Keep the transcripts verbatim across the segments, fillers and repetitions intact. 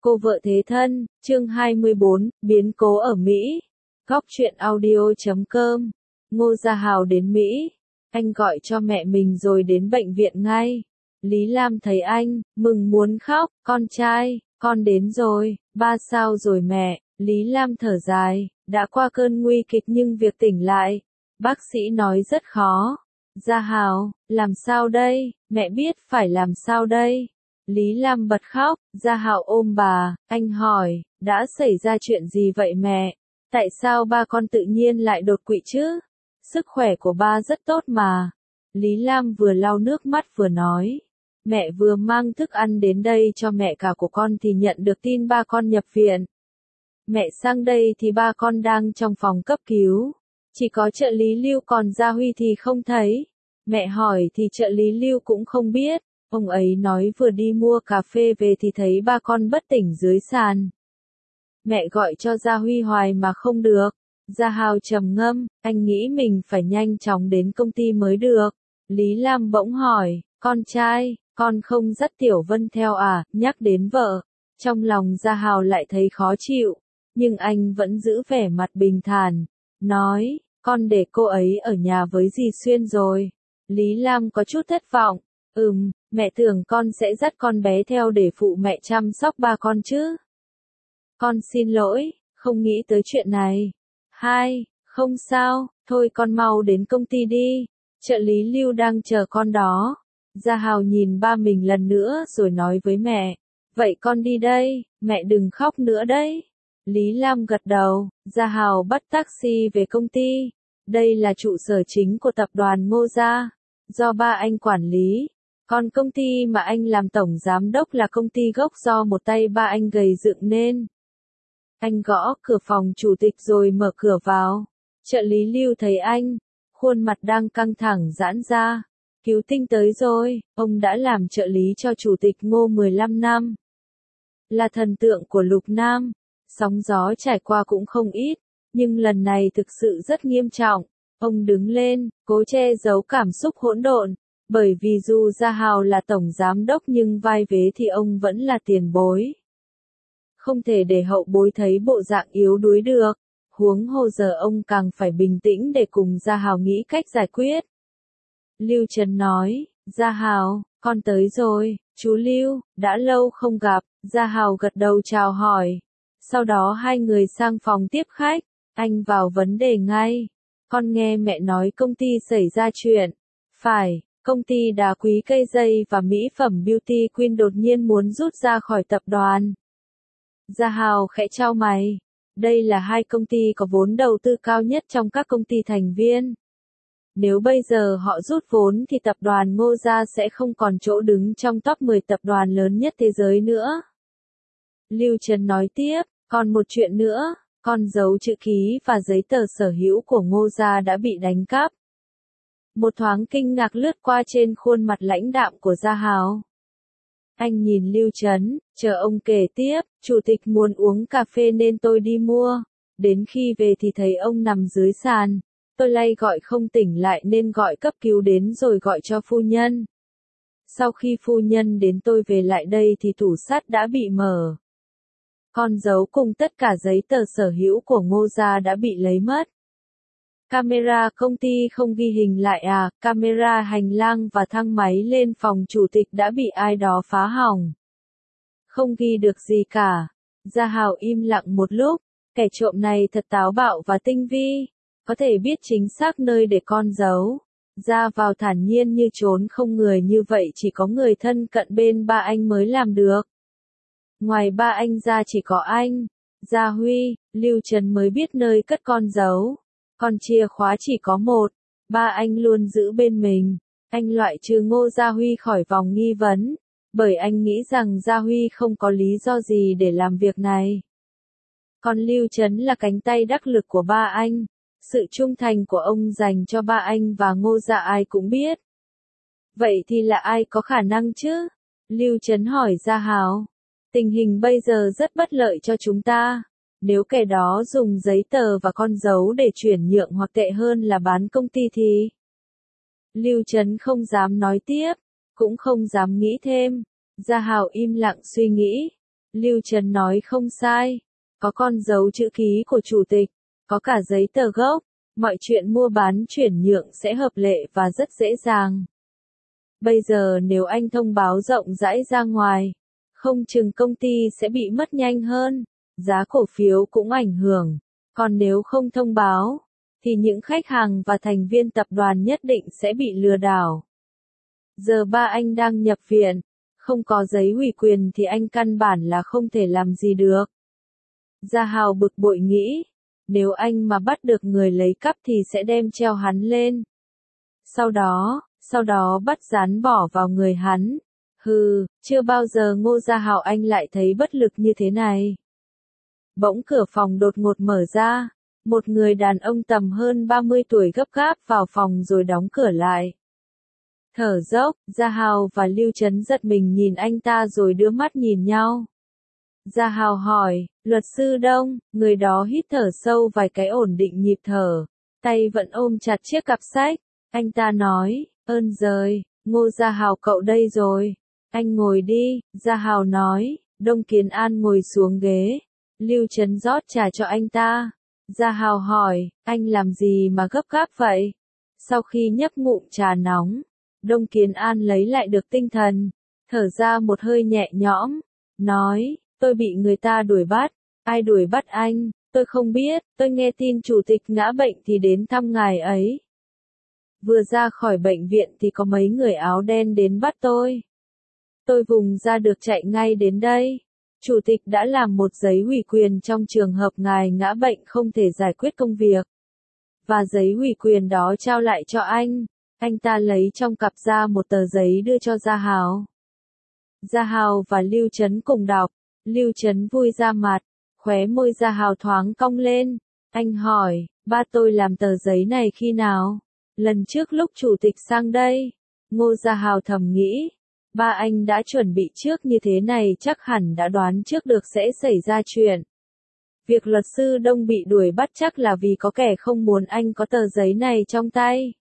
Cô vợ thế thân, chương hai mươi bốn, biến cố ở Mỹ. Góc truyện audio chấm com. Ngô Gia Hào đến Mỹ. Anh gọi cho mẹ mình rồi đến bệnh viện ngay. Lý Lam thấy anh, mừng muốn khóc, con trai, con đến rồi, ba sao rồi mẹ, Lý Lam thở dài, đã qua cơn nguy kịch nhưng việc tỉnh lại. Bác sĩ nói rất khó. Gia Hào, làm sao đây, mẹ biết phải làm sao đây. Lý Lam bật khóc, Gia Hào ôm bà, anh hỏi, đã xảy ra chuyện gì vậy mẹ? Tại sao ba con tự nhiên lại đột quỵ chứ? Sức khỏe của ba rất tốt mà. Lý Lam vừa lau nước mắt vừa nói, mẹ vừa mang thức ăn đến đây cho mẹ cả của con thì nhận được tin ba con nhập viện. Mẹ sang đây thì ba con đang trong phòng cấp cứu. Chỉ có trợ lý Lưu còn Gia Huy thì không thấy. Mẹ hỏi thì trợ lý Lưu cũng không biết. Ông ấy nói vừa đi mua cà phê về thì thấy ba con bất tỉnh dưới sàn. Mẹ gọi cho Gia Huy hoài mà không được. Gia Hào trầm ngâm, anh nghĩ mình phải nhanh chóng đến công ty mới được. Lý Lam bỗng hỏi, con trai, con không dắt Tiểu Vân theo à, nhắc đến vợ. Trong lòng Gia Hào lại thấy khó chịu, nhưng anh vẫn giữ vẻ mặt bình thản. Nói, con để cô ấy ở nhà với dì Xuyên rồi. Lý Lam có chút thất vọng. Ừm, mẹ tưởng con sẽ dắt con bé theo để phụ mẹ chăm sóc ba con chứ. Con xin lỗi, không nghĩ tới chuyện này. Hai, không sao, thôi con mau đến công ty đi. Trợ lý Lưu đang chờ con đó. Gia Hào nhìn ba mình lần nữa rồi nói với mẹ. Vậy con đi đây, mẹ đừng khóc nữa đấy. Lý Lam gật đầu, Gia Hào bắt taxi về công ty. Đây là trụ sở chính của tập đoàn Ngô Gia, do ba anh quản lý. Còn công ty mà anh làm tổng giám đốc là công ty gốc do một tay ba anh gầy dựng nên. Anh gõ cửa phòng chủ tịch rồi mở cửa vào. Trợ lý Lưu thấy anh, khuôn mặt đang căng thẳng giãn ra. Cứu tinh tới rồi, ông đã làm trợ lý cho chủ tịch Ngô mười lăm năm. Là thần tượng của Lục Nam. Sóng gió trải qua cũng không ít, nhưng lần này thực sự rất nghiêm trọng. Ông đứng lên, cố che giấu cảm xúc hỗn độn. Bởi vì dù Gia Hào là tổng giám đốc nhưng vai vế thì ông vẫn là tiền bối. Không thể để hậu bối thấy bộ dạng yếu đuối được. Huống hồ giờ ông càng phải bình tĩnh để cùng Gia Hào nghĩ cách giải quyết. Lưu Trấn nói, Gia Hào, con tới rồi, chú Lưu, đã lâu không gặp. Gia Hào gật đầu chào hỏi. Sau đó hai người sang phòng tiếp khách. Anh vào vấn đề ngay. Con nghe mẹ nói công ty xảy ra chuyện. Phải. Công ty đá quý cây dây và mỹ phẩm Beauty Queen đột nhiên muốn rút ra khỏi tập đoàn. Gia Hào khẽ chau mày. Đây là hai công ty có vốn đầu tư cao nhất trong các công ty thành viên. Nếu bây giờ họ rút vốn thì tập đoàn Ngô Gia sẽ không còn chỗ đứng trong top mười tập đoàn lớn nhất thế giới nữa. Lưu Trấn nói tiếp, còn một chuyện nữa, con dấu chữ ký và giấy tờ sở hữu của Ngô Gia đã bị đánh cắp. Một thoáng kinh ngạc lướt qua trên khuôn mặt lãnh đạm của Gia Hào. Anh nhìn Lưu Trấn, chờ ông kể tiếp, chủ tịch muốn uống cà phê nên tôi đi mua. Đến khi về thì thấy ông nằm dưới sàn. Tôi lay gọi không tỉnh lại nên gọi cấp cứu đến rồi gọi cho phu nhân. Sau khi phu nhân đến tôi về lại đây thì tủ sắt đã bị mở. Con dấu cùng tất cả giấy tờ sở hữu của Ngô Gia đã bị lấy mất. Camera công ty không ghi hình lại à, camera hành lang và thang máy lên phòng chủ tịch đã bị ai đó phá hỏng. Không ghi được gì cả. Gia Hào im lặng một lúc, kẻ trộm này thật táo bạo và tinh vi, có thể biết chính xác nơi để con giấu. Ra vào thản nhiên như trốn không người như vậy chỉ có người thân cận bên ba anh mới làm được. Ngoài ba anh ra chỉ có anh, Gia Huy, Lưu Trấn mới biết nơi cất con dấu. Còn chìa khóa chỉ có một, ba anh luôn giữ bên mình. Anh loại trừ Ngô Gia Huy khỏi vòng nghi vấn, bởi anh nghĩ rằng Gia Huy không có lý do gì để làm việc này. Còn Lưu Trấn là cánh tay đắc lực của ba anh. Sự trung thành của ông dành cho ba anh và Ngô Gia ai cũng biết. Vậy thì là ai có khả năng chứ? Lưu Trấn hỏi Gia Hào. Tình hình bây giờ rất bất lợi cho chúng ta. Nếu kẻ đó dùng giấy tờ và con dấu để chuyển nhượng hoặc tệ hơn là bán công ty thì... Lưu Trấn không dám nói tiếp, cũng không dám nghĩ thêm. Gia Hào im lặng suy nghĩ. Lưu Trấn nói không sai. Có con dấu chữ ký của chủ tịch, có cả giấy tờ gốc, mọi chuyện mua bán chuyển nhượng sẽ hợp lệ và rất dễ dàng. Bây giờ nếu anh thông báo rộng rãi ra ngoài, không chừng công ty sẽ bị mất nhanh hơn, giá cổ phiếu cũng ảnh hưởng. Còn nếu không thông báo, thì những khách hàng và thành viên tập đoàn nhất định sẽ bị lừa đảo. Giờ ba anh đang nhập viện, không có giấy ủy quyền thì anh căn bản là không thể làm gì được. Gia Hào bực bội nghĩ, nếu anh mà bắt được người lấy cắp thì sẽ đem treo hắn lên. Sau đó, sau đó bắt dán bỏ vào người hắn. Hừ, chưa bao giờ Ngô Gia Hào anh lại thấy bất lực như thế này. Bỗng cửa phòng đột ngột mở ra, một người đàn ông tầm hơn ba mươi tuổi gấp gáp vào phòng rồi đóng cửa lại. Thở dốc, Gia Hào và Lưu Trấn giật mình nhìn anh ta rồi đưa mắt nhìn nhau. Gia Hào hỏi, luật sư Đông, người đó hít thở sâu vài cái ổn định nhịp thở, tay vẫn ôm chặt chiếc cặp sách. Anh ta nói, ơn giời, Ngô Gia Hào cậu đây rồi. Anh ngồi đi, Gia Hào nói. Đông Kiến An ngồi xuống ghế. Lưu Trấn rót trà cho anh ta. Gia Hào hỏi, anh làm gì mà gấp gáp vậy? Sau khi nhấp ngụm trà nóng, Đông Kiến An lấy lại được tinh thần, thở ra một hơi nhẹ nhõm, nói, tôi bị người ta đuổi bắt. Ai đuổi bắt anh? Tôi không biết, tôi nghe tin chủ tịch ngã bệnh thì đến thăm ngài ấy. Vừa ra khỏi bệnh viện thì có mấy người áo đen đến bắt tôi. Tôi vùng ra được chạy ngay đến đây. Chủ tịch đã làm một giấy ủy quyền trong trường hợp ngài ngã bệnh không thể giải quyết công việc. Và giấy ủy quyền đó trao lại cho anh. Anh ta lấy trong cặp ra một tờ giấy đưa cho Gia Hào. Gia Hào và Lưu Trấn cùng đọc. Lưu Trấn vui ra mặt, khóe môi Gia Hào thoáng cong lên. Anh hỏi, ba tôi làm tờ giấy này khi nào? Lần trước lúc chủ tịch sang đây. Ngô Gia Hào thầm nghĩ, ba anh đã chuẩn bị trước như thế này chắc hẳn đã đoán trước được sẽ xảy ra chuyện. Việc luật sư Đông bị đuổi bắt chắc là vì có kẻ không muốn anh có tờ giấy này trong tay.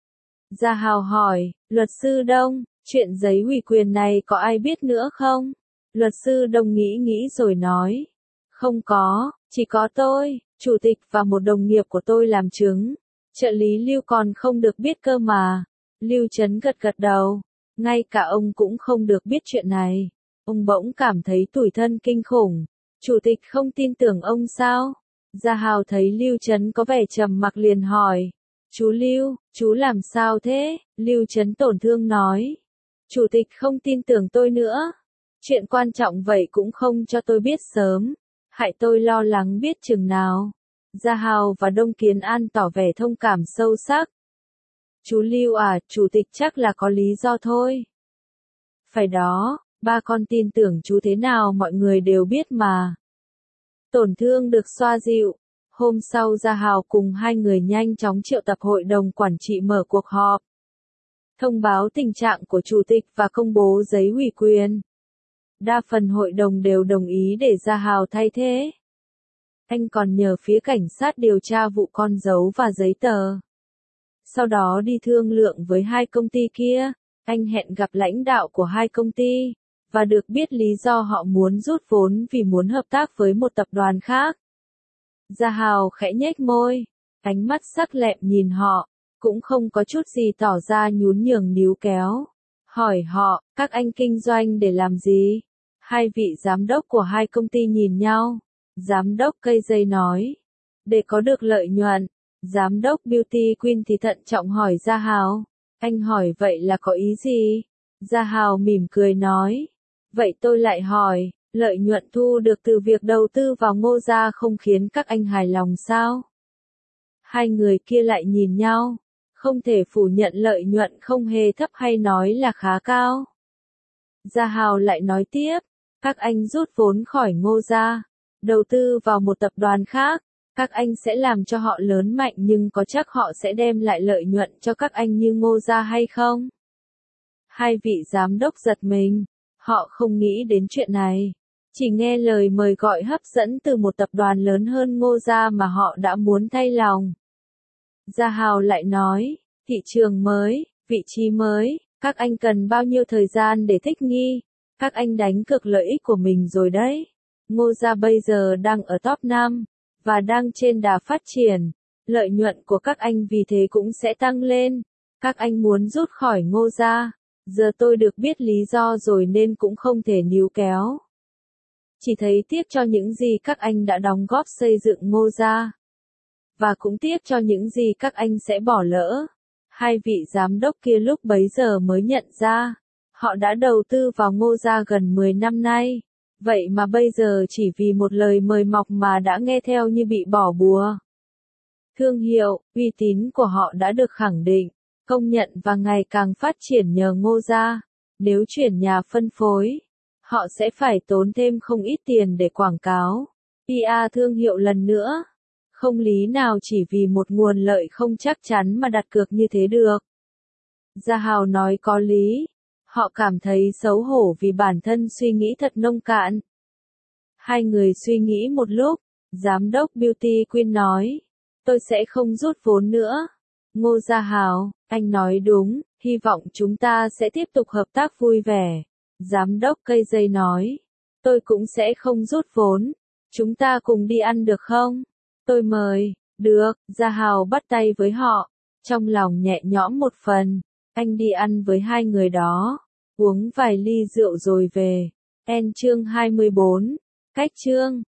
Gia Hào hỏi, luật sư Đông, chuyện giấy ủy quyền này có ai biết nữa không? Luật sư Đông nghĩ nghĩ rồi nói, không có, chỉ có tôi, chủ tịch và một đồng nghiệp của tôi làm chứng. Trợ lý Lưu còn không được biết cơ mà. Lưu Trấn gật gật đầu, ngay cả ông cũng không được biết chuyện này. Ông bỗng cảm thấy tủi thân kinh khủng. Chủ tịch không tin tưởng ông sao? Gia Hào thấy Lưu Trấn có vẻ trầm mặc liền hỏi, chú Lưu, chú làm sao thế? Lưu Trấn tổn thương nói, chủ tịch không tin tưởng tôi nữa. Chuyện quan trọng vậy cũng không cho tôi biết sớm, hại tôi lo lắng biết chừng nào. Gia Hào và Đông Kiến An tỏ vẻ thông cảm sâu sắc. Chú Lưu à, chủ tịch chắc là có lý do thôi. Phải đó, ba con tin tưởng chú thế nào mọi người đều biết mà. Tổn thương được xoa dịu. Hôm sau Gia Hào cùng hai người nhanh chóng triệu tập hội đồng quản trị mở cuộc họp. Thông báo tình trạng của chủ tịch và công bố giấy ủy quyền. Đa phần hội đồng đều đồng ý để Gia Hào thay thế. Anh còn nhờ phía cảnh sát điều tra vụ con dấu và giấy tờ. Sau đó đi thương lượng với hai công ty kia. Anh hẹn gặp lãnh đạo của hai công ty, và được biết lý do họ muốn rút vốn vì muốn hợp tác với một tập đoàn khác. Gia Hào khẽ nhếch môi, ánh mắt sắc lẹm nhìn họ, cũng không có chút gì tỏ ra nhún nhường níu kéo. Hỏi họ, các anh kinh doanh để làm gì? Hai vị giám đốc của hai công ty nhìn nhau. Giám đốc cây dây nói, để có được lợi nhuận. Giám đốc Beauty Queen thì thận trọng hỏi Gia Hào, anh hỏi vậy là có ý gì? Gia Hào mỉm cười nói, vậy tôi lại hỏi, lợi nhuận thu được từ việc đầu tư vào Ngô gia không khiến các anh hài lòng sao? Hai người kia lại nhìn nhau, không thể phủ nhận lợi nhuận không hề thấp hay nói là khá cao. Gia Hào lại nói tiếp, các anh rút vốn khỏi Ngô gia, đầu tư vào một tập đoàn khác, các anh sẽ làm cho họ lớn mạnh nhưng có chắc họ sẽ đem lại lợi nhuận cho các anh như Ngô gia hay không? Hai vị giám đốc giật mình, họ không nghĩ đến chuyện này. Chỉ nghe lời mời gọi hấp dẫn từ một tập đoàn lớn hơn Ngô gia mà họ đã muốn thay lòng. Gia Hào lại nói, thị trường mới, vị trí mới, các anh cần bao nhiêu thời gian để thích nghi? Các anh đánh cược lợi ích của mình rồi đấy. Ngô gia bây giờ đang ở top năm, và đang trên đà phát triển. Lợi nhuận của các anh vì thế cũng sẽ tăng lên. Các anh muốn rút khỏi Ngô gia. Giờ tôi được biết lý do rồi nên cũng không thể níu kéo. Chỉ thấy tiếc cho những gì các anh đã đóng góp xây dựng Ngô gia. Và cũng tiếc cho những gì các anh sẽ bỏ lỡ. Hai vị giám đốc kia lúc bấy giờ mới nhận ra. Họ đã đầu tư vào Ngô gia gần mười năm nay. Vậy mà bây giờ chỉ vì một lời mời mọc mà đã nghe theo như bị bỏ bùa. Thương hiệu, uy tín của họ đã được khẳng định, công nhận và ngày càng phát triển nhờ Ngô gia. Nếu chuyển nhà phân phối, họ sẽ phải tốn thêm không ít tiền để quảng cáo, pê e thương hiệu lần nữa. Không lý nào chỉ vì một nguồn lợi không chắc chắn mà đặt cược như thế được. Gia Hào nói có lý. Họ cảm thấy xấu hổ vì bản thân suy nghĩ thật nông cạn. Hai người suy nghĩ một lúc, giám đốc Beauty Queen nói, tôi sẽ không rút vốn nữa. Ngô Gia Hào, anh nói đúng, hy vọng chúng ta sẽ tiếp tục hợp tác vui vẻ. Giám đốc cây dây nói, tôi cũng sẽ không rút vốn. Chúng ta cùng đi ăn được không? Tôi mời, được, Gia Hào bắt tay với họ. Trong lòng nhẹ nhõm một phần, anh đi ăn với hai người đó. Uống vài ly rượu rồi về. En chương hai mươi bốn. Cách chương